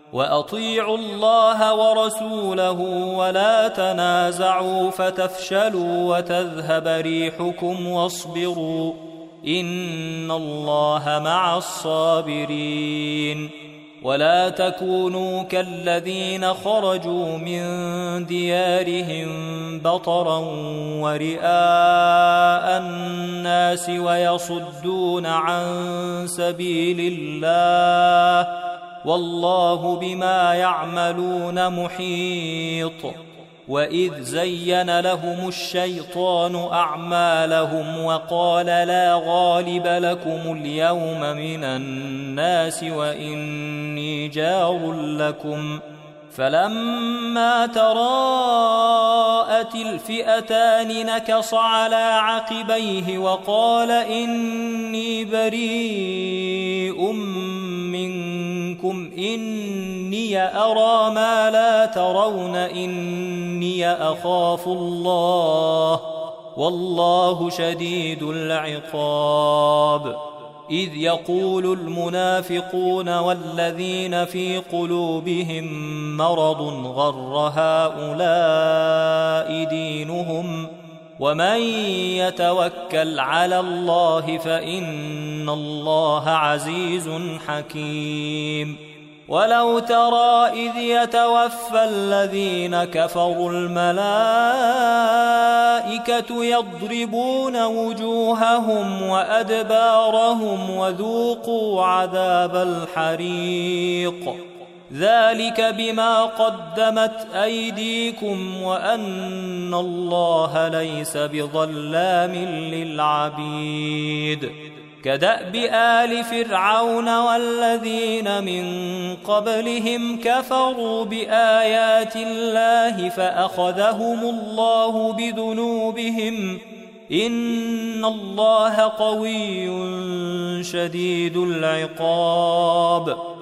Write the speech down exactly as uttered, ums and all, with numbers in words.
وأطيعوا الله ورسوله ولا تنازعوا فتفشلوا وتذهب ريحكم واصبروا إن الله مع الصابرين. ولا تكونوا كالذين خرجوا من ديارهم بطرا ورئاء الناس ويصدون عن سبيل الله والله بما يعملون محيط. وإذ زين لهم الشيطان أعمالهم وقال لا غالب لكم اليوم من الناس وإني جار لكم فلما تراءت الفئتان نكص على عقبيه وقال إني بريء منكم إني أرى ما لا ترون إني أخاف الله والله شديد العقاب. إذ يقول المنافقون والذين في قلوبهم مرض غر هؤلاء دينهم ومن يتوكل على الله فإن الله عزيز حكيم. ولو ترى إذ يتوفى الذين كفروا الملائكة يضربون وجوههم وأدبارهم وذوقوا عذاب الحريق ذلك بما قدمت أيديكم وأن الله ليس بظلام للعبيد. كدأب آل فرعون والذين من قبلهم كفروا بآيات الله فأخذهم الله بذنوبهم إن الله قوي شديد العقاب.